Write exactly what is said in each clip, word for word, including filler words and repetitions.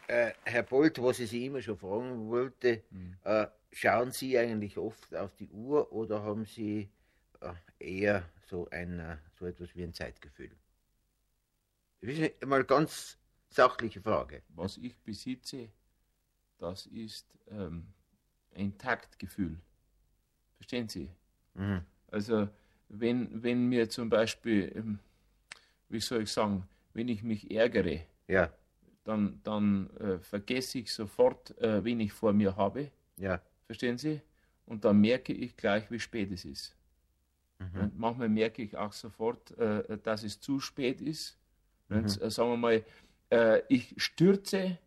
Äh, Herr Bolt, was ich Sie immer schon fragen wollte, Hm. äh, schauen Sie eigentlich oft auf die Uhr oder haben Sie äh, eher so ein äh, so etwas wie ein Zeitgefühl? Das ist mal eine ganz sachliche Frage. Was ich besitze, das ist ähm, ein Taktgefühl. Verstehen Sie? Mhm. Also wenn, wenn mir zum Beispiel, ähm, wie soll ich sagen, wenn ich mich ärgere, Ja, dann, dann äh, vergesse ich sofort, äh, wen ich vor mir habe. ja. Verstehen Sie? Und dann merke ich gleich, wie spät es ist. Mhm. Und manchmal merke ich auch sofort, äh, dass es zu spät ist. Mhm. Und, äh, sagen wir mal, äh, ich stürze,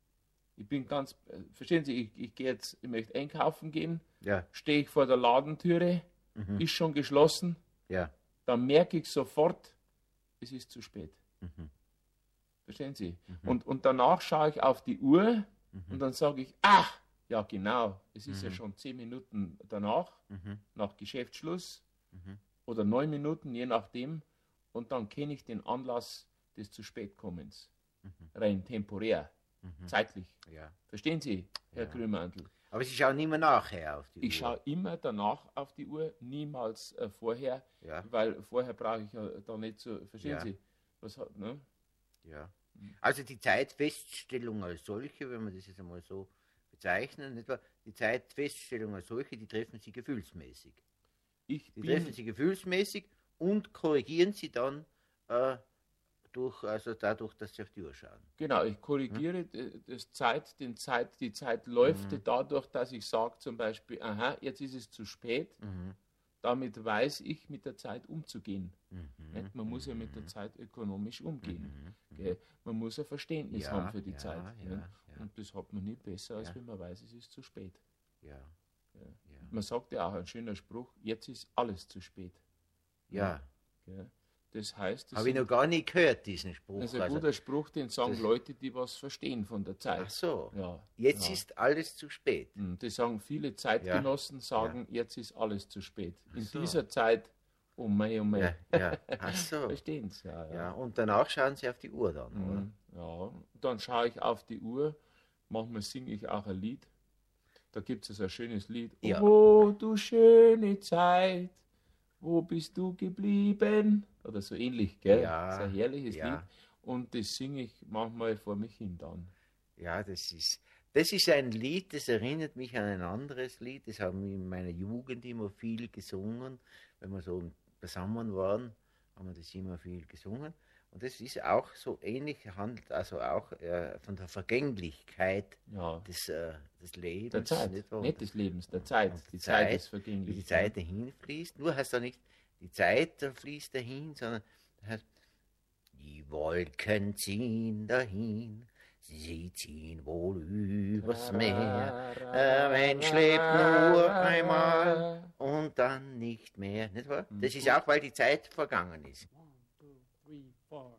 ich bin ganz, äh, verstehen Sie, ich, ich gehe jetzt, ich möchte einkaufen gehen, Ja, stehe ich vor der Ladentüre, mhm. ist schon geschlossen, Ja. dann merke ich sofort, es ist zu spät. Mhm. Verstehen Sie? Mhm. Und, und danach schaue ich auf die Uhr Mhm. und dann sage ich, ach, ja genau, es ist ja Mhm. schon zehn Minuten danach, Mhm. nach Geschäftsschluss Mhm. oder neun Minuten, je nachdem. Und dann kenne ich den Anlass des zu spät kommens. Mhm. Rein temporär, Mhm. zeitlich. Ja. Verstehen Sie, Herr Ja. Grünmantel? Aber Sie schauen immer nachher auf die Ich Uhr. schaue immer danach auf die Uhr, niemals äh, vorher, Ja. weil vorher brauche ich ja da nicht so, verstehen Ja. Sie? Was hat, ne? Ja. Also die Zeitfeststellung als solche, wenn man das jetzt einmal so bezeichnen, nicht wahr? Die Zeitfeststellung als solche, die treffen Sie gefühlsmäßig. Ich Die bin, treffen Sie gefühlsmäßig und korrigieren Sie dann äh, durch, also dadurch, dass Sie auf die Uhr schauen. genau, ich korrigiere hm? das Zeit, den Zeit, die Zeit läuft Mhm. dadurch, dass ich sage zum Beispiel, aha, jetzt ist es zu spät. Mhm. Damit weiß ich, mit der Zeit umzugehen. Mhm. Nicht? Man muss ja mit der Zeit ökonomisch umgehen. Mhm. Gell? Man muss ein Verständnis Ja, haben für die ja, Zeit. ja, nicht? ja. Und das hat man nicht besser, als Ja. wenn man weiß, es ist zu spät. Ja. Gell? Ja. Man sagt ja auch, ein schöner Spruch, jetzt ist alles zu spät. Ja. Gell? Das heißt, das Habe ich noch sind, gar nicht gehört, diesen Spruch. das ist ein Also, guter Spruch, den sagen das- Leute, die was verstehen von der Zeit. ach so, Ja, jetzt ja. ist alles zu spät. Hm, Die sagen, viele Zeitgenossen sagen, jetzt ist alles zu spät. In so. dieser Zeit, oh mei, oh mei. Ja, ja. Ach so. Verstehen Sie? Ja, ja. Ja, und danach schauen Sie auf die Uhr dann, oder? Mhm, ja. Dann schaue ich auf die Uhr, manchmal singe ich auch ein Lied. Da gibt es ein schönes Lied. Ja. Oh, du schöne Zeit, wo bist du geblieben? Oder so ähnlich, gell? Ja, Das ist ein herrliches ja. Lied. Und das singe ich manchmal vor mich hin dann. Ja, das ist, das ist ein Lied, das erinnert mich an ein anderes Lied. Das haben wir in meiner Jugend immer viel gesungen. Wenn wir so zusammen waren, haben wir das immer viel gesungen. Und das ist auch so ähnlich, handelt also auch äh, von der Vergänglichkeit Ja. des, äh, des Lebens. Der Zeit, nicht wahr? nicht des Lebens, der Zeit. Und Die Zeit ist wie vergänglich. die Zeit dahin fließt. Nur heißt da nicht, die Zeit fließt dahin, sondern heißt, die Wolken ziehen dahin, sie ziehen wohl übers Meer. Der Mensch lebt nur einmal und dann nicht mehr. Nicht wahr? Das ist auch, weil die Zeit vergangen ist. Three, four.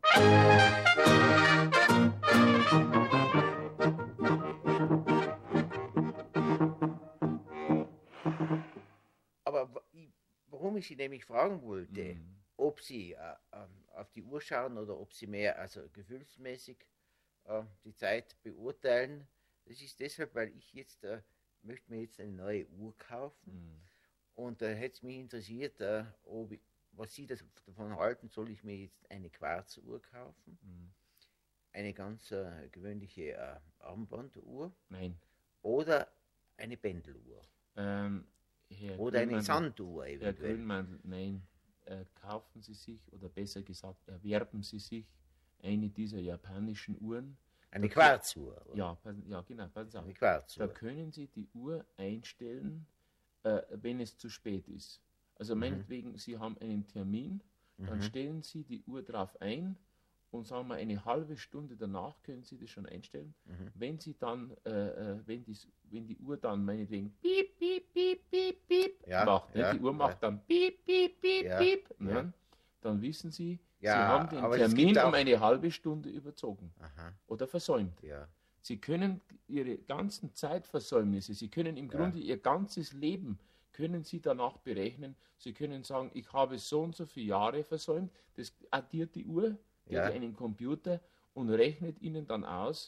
Aber wa- ich- warum ich Sie nämlich fragen wollte, Mhm. ob Sie äh, ähm, auf die Uhr schauen oder ob Sie mehr, also gefühlsmäßig äh, die Zeit beurteilen, das ist deshalb, weil ich jetzt äh, möchte mir jetzt eine neue Uhr kaufen Mhm. und da hätte es mich interessiert, äh, ob ich, was Sie das, davon halten, soll ich mir jetzt eine Quarzuhr kaufen, Mhm. eine ganz äh, gewöhnliche äh, Armbanduhr Nein. oder eine Pendeluhr Ähm, Herr oder eine Grünmantel, Sanduhr Herr eventuell. Grünmantel, nein. Äh, kaufen Sie sich, oder besser gesagt, erwerben Sie sich eine dieser japanischen Uhren. Eine Da- Quarzuhr. oder? Ja, passen- ja genau, passen Sie auf. Eine Da Quarzuhr. können Sie die Uhr einstellen, äh, wenn es zu spät ist. Also meinetwegen, Sie haben einen Termin, dann Mhm. stellen Sie die Uhr drauf ein und sagen wir eine halbe Stunde danach können Sie das schon einstellen. Mhm. Wenn Sie dann, äh, äh, wenn, die, wenn die Uhr dann meinetwegen piep, piep, piep, piep, piep Ja, macht, ne? ja, Die Uhr ja. macht dann piep, piep, piep, Ja, piep, ja. ne? Dann wissen Sie, Ja, Sie haben den aber es Termin gibt auch- um eine halbe Stunde überzogen Aha, oder versäumt. ja. Sie können Ihre ganzen Zeitversäumnisse, Sie können im Ja. Grunde Ihr ganzes Leben, können Sie danach berechnen. Sie können sagen, ich habe so und so viele Jahre versäumt. Das addiert die Uhr, geht Ja. in einen Computer und rechnet Ihnen dann aus,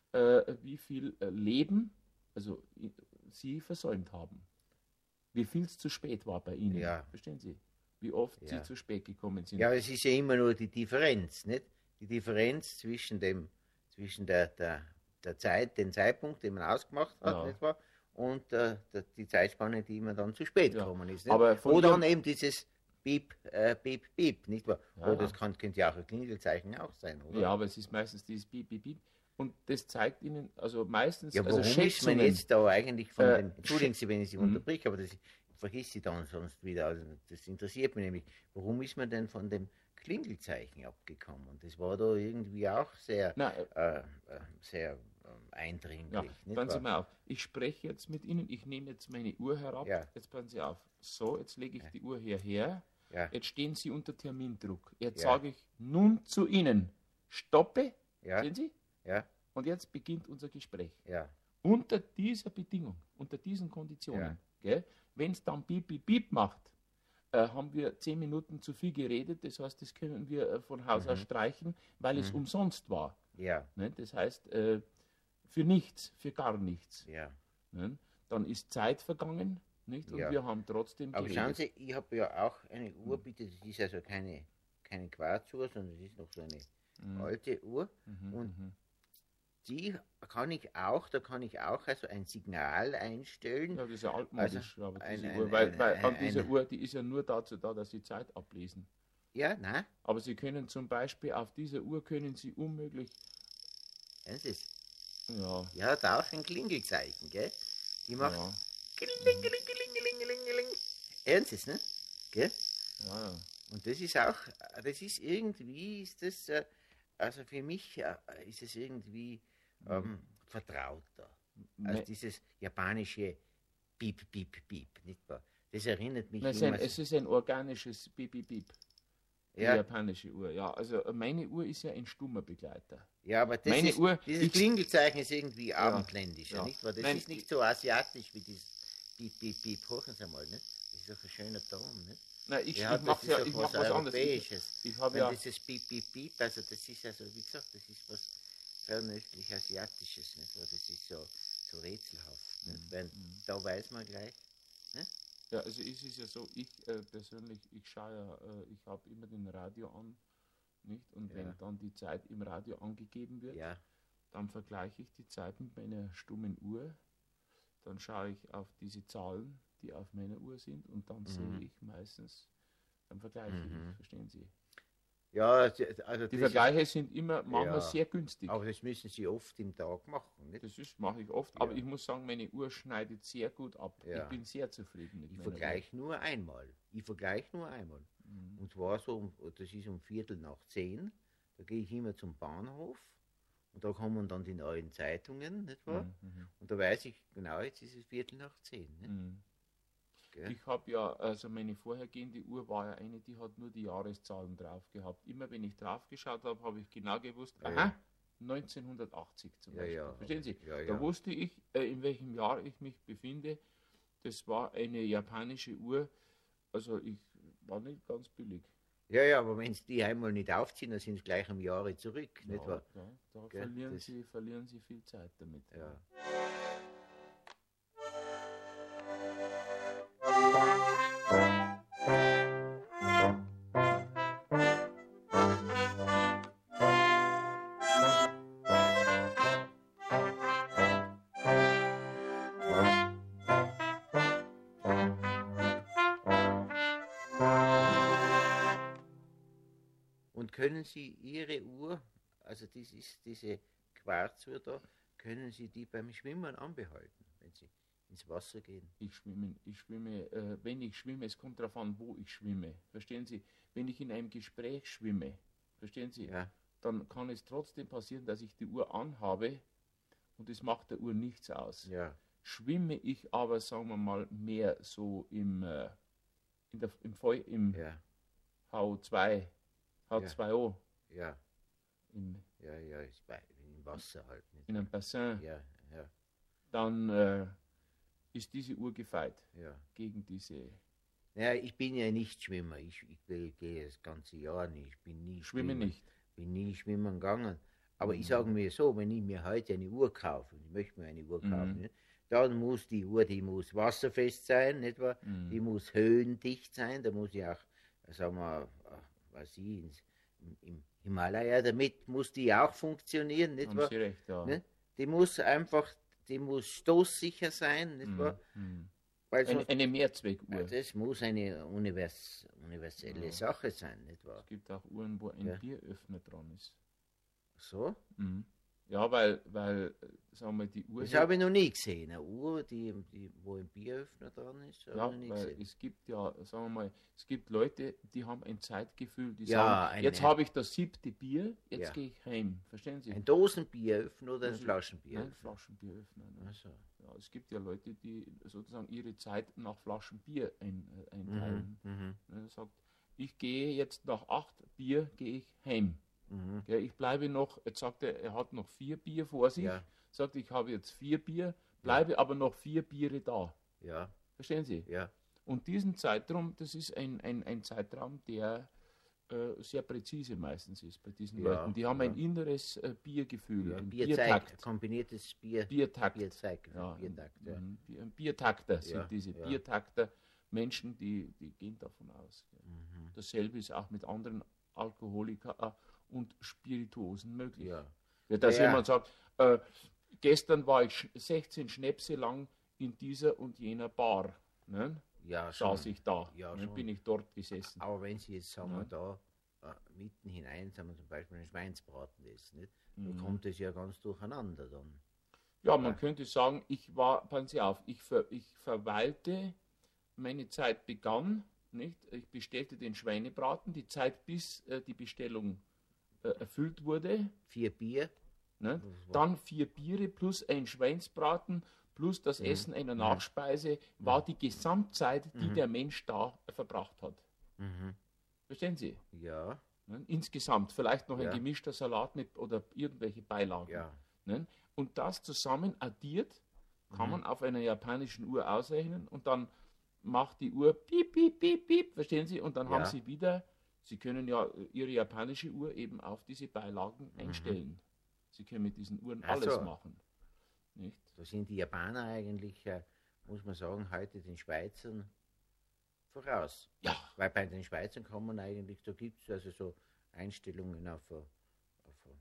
äh, wie viel äh, Leben, also i- Sie versäumt haben. Wie viel es zu spät war bei Ihnen. Ja. Verstehen Sie? Wie oft Ja. Sie zu spät gekommen sind. Ja, aber es ist ja immer nur die Differenz, nicht? Die Differenz zwischen dem, zwischen der, der, der Zeit, den Zeitpunkt, den man ausgemacht hat, Ja. nicht wahr? Und äh, der, die Zeitspanne, die man dann zu spät Ja. gekommen ist. Nicht? Aber von Oder Ihrem- dann eben dieses Piep, äh, Piep, Piep, nicht wahr? Ja, Oder ja. das kann, könnte ja auch ein Klingelzeichen auch sein, oder? Ja, aber es ist meistens dieses Piep, Piep, Piep. Und das zeigt Ihnen, also meistens, Ja, warum also ist man Schätzungen, jetzt da eigentlich von Äh, den, entschuldigen Sie, wenn ich Sie Mhm. unterbreche, aber das vergisst Sie dann sonst wieder, also das interessiert mich nämlich, warum ist man denn von dem Klingelzeichen abgekommen? Und das war da irgendwie auch sehr, na, äh, äh, sehr ähm, eindringlich, ja, nicht passen Sie wahr? mal auf. Ich spreche jetzt mit Ihnen, ich nehme jetzt meine Uhr herab. Ja. Jetzt passen Sie auf. So, jetzt lege ich die Uhr hierher. Ja, Jetzt stehen Sie unter Termindruck. Jetzt Ja. sage ich nun zu Ihnen, stoppe, ja, sehen Sie? ja, Und jetzt beginnt unser Gespräch. ja, Unter dieser Bedingung, unter diesen Konditionen, wenn es dann Piep, Piep, Piep macht, äh, haben wir zehn Minuten zu viel geredet. Das heißt, das können wir äh, von Haus aus streichen, weil es Mhm. umsonst war. ja, Ne? Das heißt, äh, für nichts, für gar nichts. ja. Ne? Dann ist Zeit vergangen, nicht? Und Ja. wir haben trotzdem Aber schauen geredet. Sie, ich habe ja auch eine Uhr, bitte, das ist also keine, keine Quarzuhr, sondern das ist noch so eine Mhm. alte Uhr. Mhm, Und mhm. die kann ich auch, da kann ich auch also ein Signal einstellen. Ja, das ist ja altmodisch, Also, aber ein- diese ein- Uhr, weil, ein- weil an ein- dieser eine- Uhr, die ist ja nur dazu da, dass Sie Zeit ablesen. Ja, nein, Aber Sie können zum Beispiel auf dieser Uhr können Sie unmöglich, das ist, ja, die hat auch ein Klingelzeichen, gell? Die macht ja, Klingelingelingelingelingeling. Ernstes, ne? Gell? ja, ja. Und das ist auch, das ist irgendwie, ist das, äh, also für mich äh, ist es irgendwie ähm, vertrauter als Me- dieses japanische Piep, Piep, Piep, nicht wahr? Das erinnert mich Nein, es, ist ein, immer. es ist ein organisches Bip, Bip, Bip. Die Ja, japanische Uhr, ja. Also äh, meine Uhr ist ja ein stummer Begleiter. ja, aber das meine ist, Uhr- dieses ich- Klingelzeichen ist irgendwie abendländischer, ja. nicht wahr? Das Nein, ist nicht so asiatisch wie dieses Piep, Piep, Piep. Hochen Sie mal, nicht? Das ist doch ein schöner Ton, nicht? Nein, ich, Ja, ich mache das ja, ist ich doch mach was was anderes. Ich, Europäisches. ich habe Wenn ja, dieses Piep, Piep, Piep, also das ist also, wie gesagt, das ist was fernöstlich Asiatisches, nicht wahr? Das ist so, so rätselhaft, nicht? Mhm. Weil Mhm. da weiß man gleich, ja, also es ist ja so, ich äh, persönlich, ich schaue ja, äh, ich habe immer den Radio an, nicht? Und Ja. wenn dann die Zeit im Radio angegeben wird, ja, dann vergleiche ich die Zeit mit meiner stummen Uhr, dann schaue ich auf diese Zahlen, die auf meiner Uhr sind, und dann Mhm. sehe ich meistens, dann vergleiche Mhm. ich, verstehen Sie? ja, also Die das ist, Vergleiche sind immer manchmal Ja. sehr günstig. aber das müssen Sie oft im Tag machen, nicht? Das ist, mache ich oft, aber Ja. ich muss sagen, meine Uhr schneidet sehr gut ab. Ja. Ich bin sehr zufrieden mit Ich meiner vergleiche nur einmal. Ich vergleiche nur einmal. Uhr. Mhm. Und zwar so, um, das ist um Viertel nach zehn. Da gehe ich immer zum Bahnhof und da kommen dann die neuen Zeitungen, nicht wahr? Mhm, mhm, Und da weiß ich genau, jetzt ist es Viertel nach zehn. Nicht? mhm. Gell? Ich habe ja, also meine vorhergehende Uhr war ja eine, die hat nur die Jahreszahlen drauf gehabt. Immer wenn ich drauf geschaut habe, habe ich genau gewusst, Ja, aha, ja. neunzehnhundertachtzig zum Ja, Beispiel. ja. Verstehen Sie? Ja, Da ja. wusste ich, äh, in welchem Jahr ich mich befinde. Das war eine japanische Uhr, also ich war nicht ganz billig. Ja, ja, aber wenn Sie die einmal nicht aufziehen, dann sind Sie gleich am Jahre zurück, nicht Ja, wahr? ja, da Gell, verlieren, das- Sie, verlieren Sie viel Zeit damit. Ja. Und können Sie Ihre Uhr, also das ist diese Quarzuhr da, können Sie die beim Schwimmen anbehalten, wenn Sie ins Wasser gehen? Ich schwimme, ich schwimme, äh, wenn ich schwimme, es kommt darauf an, wo ich schwimme. Verstehen Sie? Wenn ich in einem Gespräch schwimme, verstehen Sie? Ja, Dann kann es trotzdem passieren, dass ich die Uhr anhabe und es macht der Uhr nichts aus. ja, Schwimme ich aber, sagen wir mal, mehr so im, äh, in der, im, Feu, im ja, H O zwei, H zwei O, ja, im, ja, ja, ist bei, im Wasser halt. Nicht? in einem Bassin, Ja, ja, dann äh, ist diese Uhr gefeit ja. gegen diese. Ja, ich bin ja nicht Schwimmer. Ich, ich gehe gehe das ganze Jahr nicht. Ich bin nie Schwimme schwimmen. nicht. Bin nie schwimmen gegangen. Aber ich sage mir so, wenn ich mir heute eine Uhr kaufe, ich möchte mir eine Uhr kaufen, Mhm. nicht? Dann muss die Uhr, die muss wasserfest sein, nicht wahr? Mhm. Die muss höhendicht sein, da muss ich auch, sagen wir, äh, was ich, ins, im, im Himalaya, damit muss die auch funktionieren, nicht Haben wahr? Sie recht, ja. Ne? Die muss einfach, die muss stoßsicher sein, nicht wahr? Mhm. Weil Eine, sonst, eine Mehrzweckuhr. ja, das muss eine univers, universelle Ja. Sache sein, nicht wahr? Es gibt auch Uhren, wo ein Ja. Bieröffner dran ist. So? Mhm. Ja, weil, weil, äh, sagen wir, die Uhr. Das habe ich noch nie gesehen. Eine Uhr, die, die, wo ein Bieröffner dran ist, habe Ja, ich noch nie weil gesehen. es gibt ja, sagen wir mal, es gibt Leute, die haben ein Zeitgefühl, die Ja, sagen, ein- jetzt ein- habe ich das siebte Bier, jetzt Ja. gehe ich heim. Verstehen Sie? Ein Dosenbieröffner oder ein Also, Flaschenbier? Nein, Flaschenbieröffner. Ne? Also. Ja, es gibt ja Leute, die sozusagen ihre Zeit nach Flaschen Bier ein, äh, einteilen. Mhm, mhm, Ne, er sagt, ich gehe jetzt nach acht Bier, gehe ich heim. mhm. Gell, ich bleibe noch, jetzt sagt er, er hat noch vier Bier vor sich, Ja. sagt, ich habe jetzt vier Bier, bleibe aber noch vier Biere da. Ja, Verstehen Sie? ja, Und diesen Zeitraum, das ist ein, ein, ein Zeitraum, der äh, sehr präzise meistens ist bei diesen Ja, Leuten. Die haben ja. ein inneres äh, Biergefühl, ja. ein Bierzeig, Biertakt. kombiniertes Bier, Biertakt. Bierzeig, Ja, Biertakt, ja. ein, Bier- ein Biertakter sind Ja, diese ja. Biertakter. Menschen, die, die gehen davon aus. Gell. Mhm. Dasselbe ist auch mit anderen Alkoholikern und Spirituosen möglich. Ja. Ja, dass Ja, ja. jemand sagt, äh, gestern war ich sch- sechzehn Schnäpse lang in dieser und jener Bar. Ne? Ja, Saß schon. ich da. Ja, ne? schon. Bin ich dort gesessen. Aber wenn Sie jetzt, sagen Ja. wir, da äh, mitten hinein, sagen wir zum Beispiel einen Schweinsbraten essen, nicht? Dann Mhm. kommt es ja ganz durcheinander dann. Ja, man Ja. könnte sagen, ich war, passen Sie auf, ich, ver, ich verweilte, meine Zeit begann, nicht? Ich bestellte den Schweinebraten, die Zeit bis äh, die Bestellung äh, erfüllt wurde, Vier Bier, ne? Das war- Dann vier Biere plus ein Schweinsbraten plus das Essen einer Nachspeise war die Gesamtzeit, die der Mensch da äh, verbracht hat. mhm. Verstehen Sie? ja, Ne? Insgesamt, vielleicht noch Ja. ein gemischter Salat mit oder irgendwelche Beilagen. ja, Ne? Und das zusammen addiert, kann Mhm. man auf einer japanischen Uhr ausrechnen und dann macht die Uhr piep, piep, piep, piep, verstehen Sie? Und dann Ja. haben Sie wieder, Sie können ja Ihre japanische Uhr eben auf diese Beilagen einstellen. Sie können mit diesen Uhren Mhm. Ach alles so. machen. Nicht? da sind die Japaner eigentlich, äh, muss man sagen, heute den Schweizern voraus. Ja, Weil bei den Schweizern kann man eigentlich, da gibt es also so Einstellungen auf eine, auf eine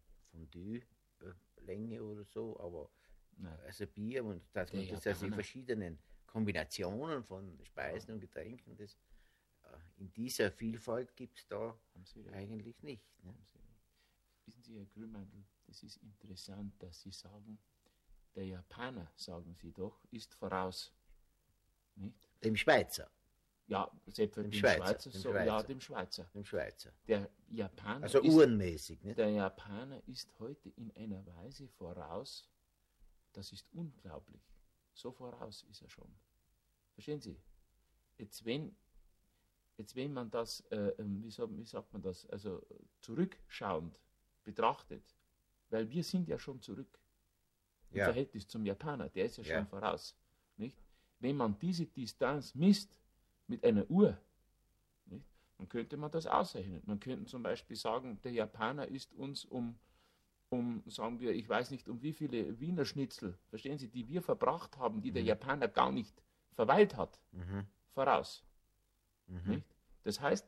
Fondue-Länge oder so, aber nein. also Bier und dass man Der das also in Japaner. verschiedenen Kombinationen von Speisen und Getränken, das äh, in dieser Vielfalt gibt es da Haben Sie recht. eigentlich nicht. Ne? Haben Sie recht. Wissen Sie, Herr Grünmeindl, das ist interessant, dass Sie sagen, der Japaner, sagen Sie doch, ist voraus. Nicht? Dem Schweizer, Ja, selbstverständlich Dem dem Schweizer, Schweizer, dem so, ja, Schweizer. dem Schweizer. dem Schweizer. Der Japaner, Also ist, uhrenmäßig, ne? der Japaner ist heute in einer Weise voraus, das ist unglaublich. So voraus ist er schon. Verstehen Sie? Jetzt wenn, jetzt wenn man das, äh, ähm, wie, sagt, wie sagt man das, also äh, zurückschauend betrachtet, weil wir sind ja schon zurück im Ja. Verhältnis zum Japaner, der ist ja schon Ja. voraus. Nicht? Wenn man diese Distanz misst mit einer Uhr, nicht, dann könnte man das ausrechnen. Man könnte zum Beispiel sagen, der Japaner ist uns um, um, sagen wir, ich weiß nicht, um wie viele Wiener Schnitzel, verstehen Sie, die wir verbracht haben, die der Japaner gar nicht verweilt hat, Mhm. voraus. Mhm. Nicht? Das heißt,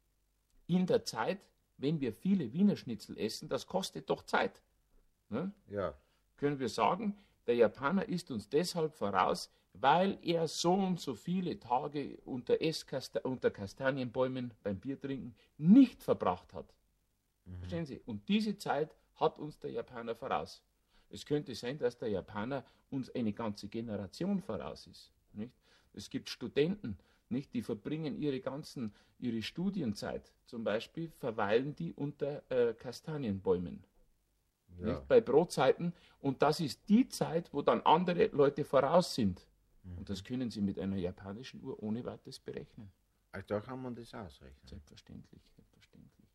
in der Zeit, wenn wir viele Wiener Schnitzel essen, das kostet doch Zeit. Ne? Ja. Können wir sagen, der Japaner ist uns deshalb voraus, weil er so und so viele Tage unter, Esskasta unter Kastanienbäumen beim Biertrinken nicht verbracht hat. Verstehen Sie? Und diese Zeit hat uns der Japaner voraus. Es könnte sein, dass der Japaner uns eine ganze Generation voraus ist. Nicht? Es gibt Studenten, nicht? Die verbringen ihre ganzen, ihre Studienzeit, zum Beispiel verweilen die unter äh, Kastanienbäumen. Ja. Nicht? Bei Brotzeiten. Und das ist die Zeit, wo dann andere Leute voraus sind. Und das können Sie mit einer japanischen Uhr ohne weiteres berechnen. Also da kann man das ausrechnen. Selbstverständlich, selbstverständlich.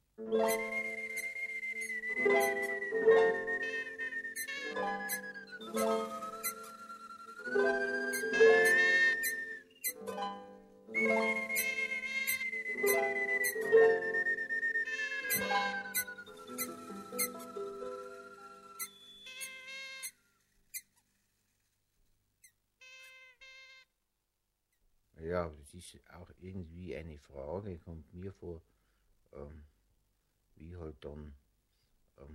Ja, das ist auch irgendwie eine Frage, kommt mir vor, ähm, wie halt dann, ähm,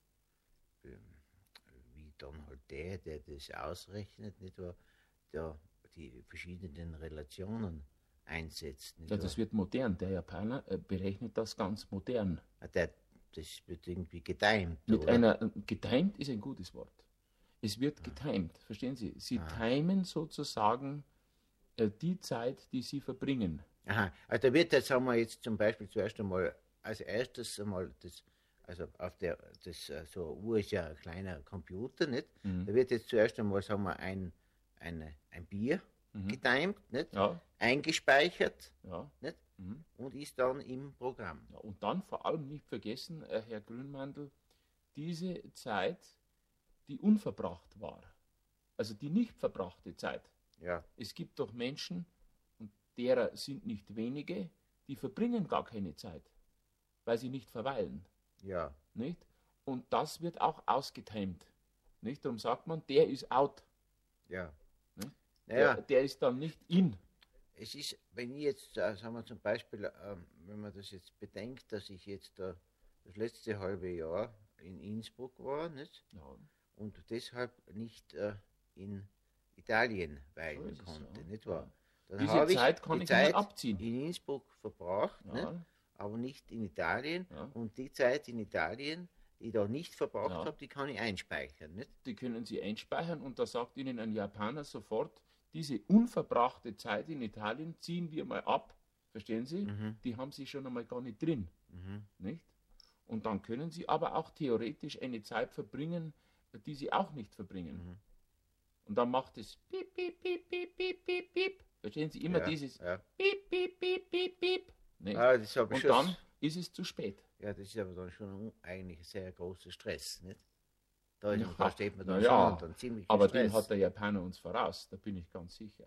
wie dann halt der, der das ausrechnet, nicht wahr, der die verschiedenen Relationen einsetzt. Nicht Ja, das wahr? wird modern. Der Japaner äh, berechnet das ganz modern. Der, das wird irgendwie getimed, Mit oder? einer, äh, getimed ist ein gutes Wort. Es wird getimed, verstehen Sie? Sie timen sozusagen äh, die Zeit, die Sie verbringen. Aha, also da wird jetzt, sagen wir jetzt zum Beispiel zuerst einmal, als erstes einmal das, also auf der, das, äh, so eine Uhr ist ja ein kleiner Computer, nicht? Mhm. Da wird jetzt zuerst einmal, sagen wir, ein, eine, ein Bier Mhm. getimed, nicht? Ja, Eingespeichert, ja. nicht? Mhm. Und ist dann im Programm. Ja, und dann vor allem nicht vergessen, äh, Herr Grünmandl, diese Zeit, die unverbracht war. Also die nicht verbrachte Zeit. Ja, Es gibt doch Menschen, und derer sind nicht wenige, die verbringen gar keine Zeit, weil sie nicht verweilen. ja, Nicht? Und das wird auch ausgetimt. Nicht? Darum sagt man, der ist out. ja. Ne? Naja, Der, der ist dann nicht in. es ist, wenn ich jetzt, äh, sagen wir zum Beispiel, ähm, wenn man das jetzt bedenkt, dass ich jetzt äh, das letzte halbe Jahr in Innsbruck war, nicht? Ja, Und deshalb nicht äh, in Italien so weilen ist es, konnte, ja. nicht wahr? Dann Diese habe ich Zeit kann die ich Ihnen Zeit abziehen. in Innsbruck verbracht, Ja. nicht? Aber nicht in Italien. Ja. Und die Zeit in Italien, die ich da nicht verbracht Ja. habe, die kann ich einspeichern, nicht? Die können Sie einspeichern und da sagt Ihnen ein Japaner sofort, diese unverbrachte Zeit in Italien ziehen wir mal ab. Verstehen Sie? Mhm. Die haben Sie schon einmal gar nicht drin. Mhm. Nicht? Und dann können Sie aber auch theoretisch eine Zeit verbringen, die Sie auch nicht verbringen. Mhm. Und dann macht es piep, piep, piep, piep, piep, piep, piep. Verstehen Sie immer Ja, dieses ja. piep, piep, piep, piep, piep. Nicht? Ah, das habe ich Und schon. dann ist es zu spät. Ja, das ist aber dann schon eigentlich ein sehr großer Stress, nicht? Da, ist, Ja, da steht man dann na ja, schon unter ziemlich Aber Stress. den hat der Japaner uns voraus, da bin ich ganz sicher.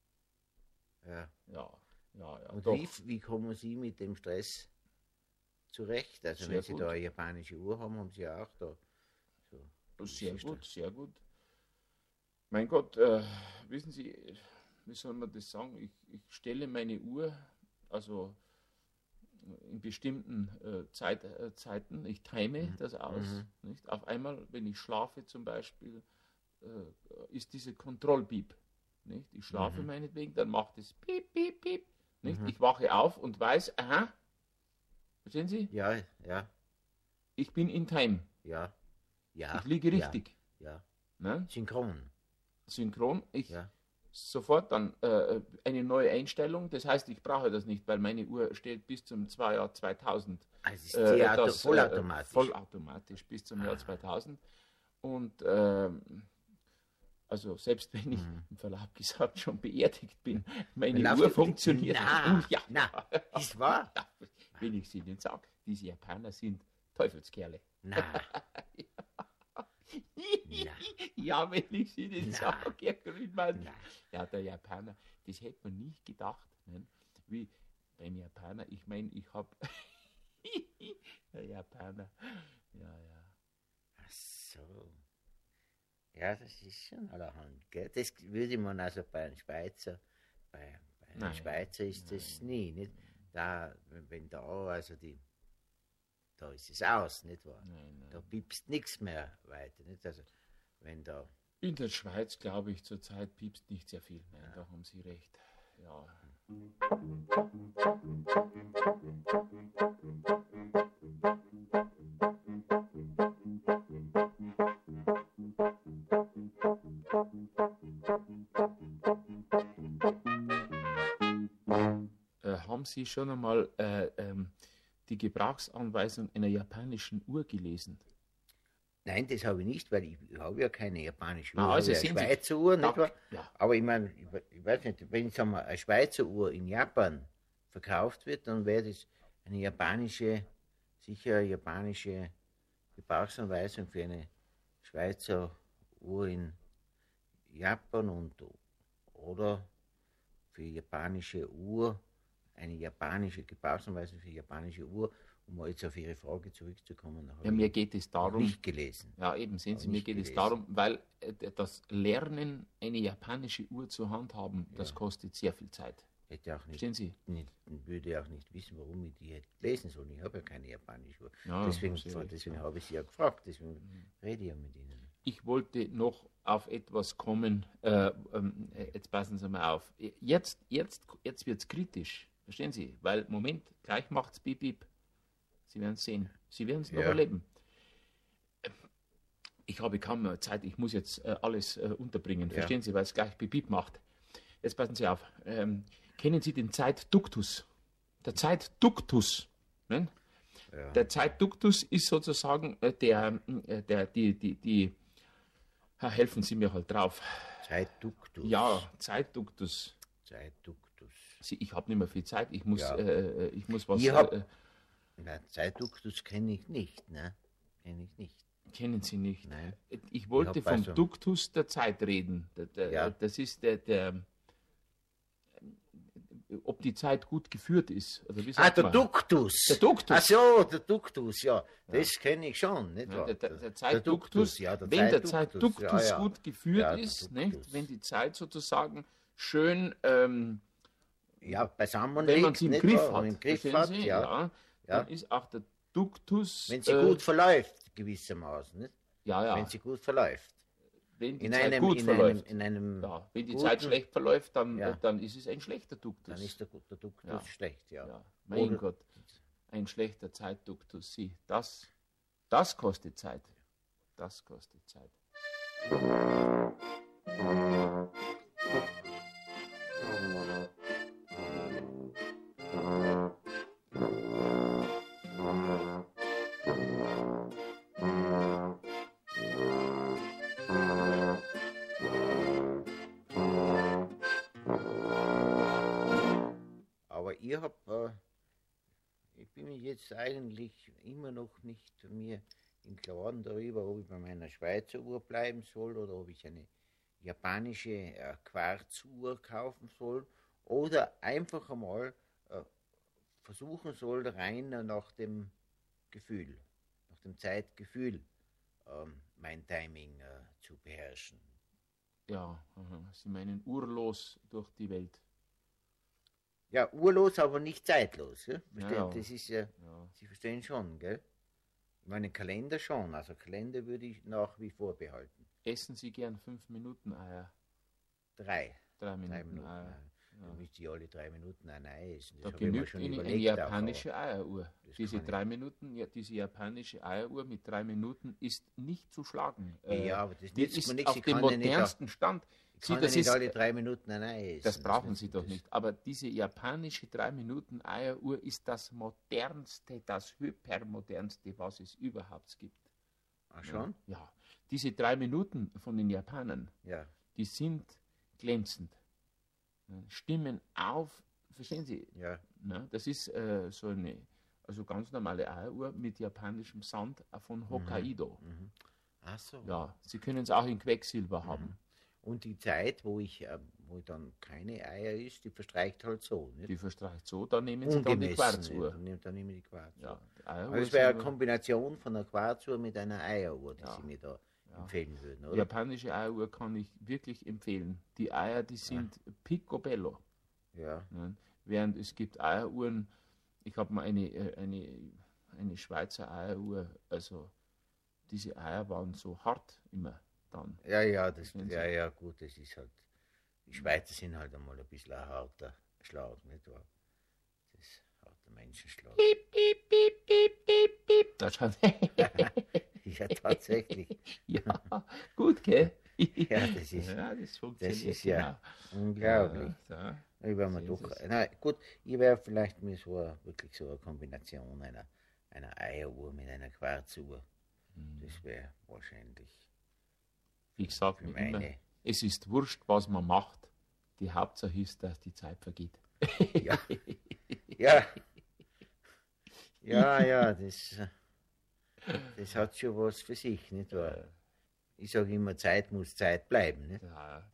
Ja. Ja, ja, ja. Und doch. wie, wie kommen Sie mit dem Stress zurecht? Also Sehr wenn Sie gut. da eine japanische Uhr haben, haben Sie ja auch da so. Sehr so gut, sehr gut. Mein Gott, äh, wissen Sie, wie soll man das sagen? Ich, ich stelle meine Uhr, also in bestimmten äh, Zeit, äh, Zeiten, ich time Mhm. das aus. Mhm. Nicht? Auf einmal, wenn ich schlafe zum Beispiel, äh, ist diese Kontrollpiep. Nicht? Ich schlafe Mhm. meinetwegen, dann macht es piep, piep, piep. Nicht? Mhm. Ich wache auf und weiß, aha, verstehen Sie? Ja, ja, Ich bin in Time. ja, ja. Ich liege richtig. Ja, ja. Ne? Synchron. Synchron. Ich Ja. sofort dann äh, eine neue Einstellung. Das heißt, ich brauche das nicht, weil meine Uhr steht bis zum zwei Jahr zweitausend. Also es ist Äh, die Auto, das, äh, vollautomatisch. Vollautomatisch bis zum Jahr zweitausend. Und ähm, also selbst wenn ich Mhm. im Verlaub gesagt schon beerdigt bin, meine Läuft Uhr die- funktioniert. Na, Oh, ja. na, ist wahr? Ja, wenn ich es Ihnen sage, diese Japaner sind Teufelskerle. Na, Ja, wenn ich es Ihnen Na. sage, Herr Grünmann. na. Ja, der Japaner, das hätte man nicht gedacht. Ne? Wie beim Japaner, ich meine, ich habe. Der Japaner, ja, ja. Ach so. Ja, das ist schon allerhand, gell? Das würde man also bei einem Schweizer, bei, bei einem Nein, Schweizer ist das nie, nicht? Da, wenn, wenn da, also die, da ist es aus, nicht wahr? Nein, nein. Da piepst nichts mehr weiter, nicht? Also, wenn da, In der Schweiz, glaube ich, zurzeit piepst nicht sehr viel. Nein, da haben Sie recht. Ja. Äh, haben Sie schon einmal äh, ähm, die Gebrauchsanweisung einer japanischen Uhr gelesen? nein, das habe ich nicht, weil ich, ich habe ja keine japanische Uhr, Ah, ich also habe ja sehen eine Sie- Schweizer Uhr, nicht Ja, wahr? ja. Aber ich meine, ich, we- ich weiß nicht, wenn sagen wir, eine Schweizer Uhr in Japan verkauft wird, dann wäre das eine japanische, sicher eine japanische Gebrauchsanweisung für eine Schweizer Uhr in Japan und oder für japanische Uhr, eine japanische Gebrauchsanweisung für japanische Uhr, um mal jetzt auf Ihre Frage zurückzukommen. habe Ja, ich mir geht es noch darum, nicht gelesen. ja eben sehen Sie, Hab mir nicht geht es gelesen. darum, weil äh, das Lernen, eine japanische Uhr zu handhaben, das Ja. kostet sehr viel Zeit. hätte auch nicht, Verstehen Sie? nicht, würde auch nicht wissen, warum ich die hätte lesen sollen. Ich habe ja keine japanische Uhr. Ja, deswegen sehr deswegen recht, habe ich Sie ja gefragt, deswegen mhm. rede ich ja mit Ihnen. Ich wollte noch auf etwas kommen, äh, ähm, jetzt passen Sie mal auf. Jetzt, jetzt, jetzt wird es kritisch, verstehen Sie? Weil, Moment, gleich macht es Bip Bip. Sie werden es sehen. Sie werden es noch Ja. erleben. Ich habe kaum mehr Zeit, ich muss jetzt äh, alles äh, unterbringen, Ja. verstehen Sie, weil es gleich Bip Bip macht. Jetzt passen Sie auf. Ähm, kennen Sie den Zeitduktus? Der Zeitduktus. Ne? Ja. Der Zeitduktus ist sozusagen äh, der, äh, der, die, die, die, ja, helfen Sie mir halt drauf. Zeitduktus. Ja, Zeitduktus. Zeitduktus. Sie, ich habe nicht mehr viel Zeit, ich muss, Ja. äh, ich muss was... Ich hab- Äh, Na, Zeitduktus kenne ich nicht, ne? Kenne ich nicht. kennen Sie nicht. Nein. Ich wollte Ich hab vom also- Duktus der Zeit reden. Der, der, Ja. Das ist der, der, ob die Zeit gut geführt ist. Oder wie Ah, sagt der man? Duktus. Der Duktus. Ach so, der Duktus, ja. Das kenne ich schon, nicht Ja, wahr? der, der, der Zeitduktus, ja, der wenn der Zeitduktus, Zeitduktus ja, ja. gut geführt Ja, der ist, Duktus. nicht? Wenn die Zeit sozusagen schön, ähm, Ja, beisammen wenn man liegt, sie im nicht Griff wahr? hat, Im Griff verstehen hat, Sie? ja. Ja, dann ist auch der Duktus, Wenn sie äh, gut verläuft, gewissermaßen, nicht? ja, ja, Wenn sie gut verläuft. wenn die In Zeit einem, gut in verläuft. einem, in einem Ja, wenn die guten- Zeit schlecht verläuft, dann, Ja. äh, dann ist es ein schlechter Duktus. Dann ist der, der Duktus Ja. schlecht, ja. Ja, mein Oder- Gott, ein schlechter Zeitduktus. Sie, das, das kostet Zeit. Das kostet Zeit. Aber ich habe, äh, ich bin mir jetzt eigentlich immer noch nicht mir im Klaren darüber, ob ich bei meiner Schweizer Uhr bleiben soll oder ob ich eine japanische äh, Quarzuhr kaufen soll oder einfach einmal äh, versuchen soll, rein nach dem Gefühl, nach dem Zeitgefühl ähm, mein Timing äh, zu beherrschen. Ja, aha. Sie meinen urlos durch die Welt. Ja, urlos, aber nicht zeitlos. Ja? Ja, Verstehen? ja. Das ist ja, Ja. Sie verstehen schon, gell? Meinen Kalender schon, also Kalender würde ich nach wie vor behalten. Essen Sie gern fünf Minuten Eier? Drei. Drei Minuten, Drei Minuten. Eier. Ja. Dann müsste ich alle drei Minuten ein Ei essen. Da Das habe ich mir genügt schon Ihnen eine überlegt. auch, japanische Eieruhr. Das Diese kann ich. drei Minuten, ja, diese japanische Eieruhr mit drei Minuten ist nicht zu schlagen. aber- Ja, aber das die nützt ist mir nichts. auf Ich dem kann ja nicht, modernsten Stand. ich Sie, kann ja das nicht ist, alle drei Minuten ein Ei essen. das brauchen nützt- Sie doch das- nicht. Aber diese japanische drei Minuten Eieruhr ist das modernste, das hypermodernste, was es überhaupt gibt. Ach schon? Ja, diese drei Minuten von den Japanern, Ja. die sind glänzend. Stimmen auf, verstehen Sie? Ja. Ne? Das ist äh, so eine also ganz normale Eieruhr mit japanischem Sand von Hokkaido. Mhm. Ach so. Ja, Sie können es auch in Quecksilber haben. Und die Zeit, wo ich, äh, wo dann keine Eier ist, die verstreicht halt so. Nicht? Die verstreicht so, dann nehmen Sie dann die Ungemessen. Quarzuhr. Nicht? Dann nehme dann nehme ich die Quarzuhr. Ja, die Eieruhr Aber es ist wäre eine immer- Kombination von einer Quarzuhr mit einer Eieruhr, die Ja. Sie mir da Ja. empfehlen würden, oder? Japanische Eieruhr kann ich wirklich empfehlen. Die Eier, die sind picobello. Ja. Ne? Während es gibt Eieruhren, ich habe mal eine, äh, eine, eine Schweizer Eieruhr, also diese Eier waren so hart immer dann. Ja, ja, das, Verstehen Sie? ja, ja, gut, das ist halt, die Schweizer sind halt einmal ein bisschen ein harter Schlag, nicht wahr? Das ist harter Menschenschlag. Piep, piep, piep, piep, piep, piep. Das hat Ja, tatsächlich. ja, gut, gell? Ja, das ist, ja, das funktioniert. das ist ja genau. unglaublich. Ja, Ich werde mir Sehen doch, Sie's. na gut, ich wäre vielleicht mir so eine, wirklich so eine Kombination einer, einer Eieruhr mit einer Quarzuhr. Mhm. Das wäre wahrscheinlich Wie gesagt, für mir immer, meine, es ist wurscht, was man macht. Die Hauptsache ist, dass die Zeit vergeht. ja, ja, ja, ja, das, das hat schon was für sich, nicht wahr? Ich sage immer, Zeit muss Zeit bleiben, nicht? Ja,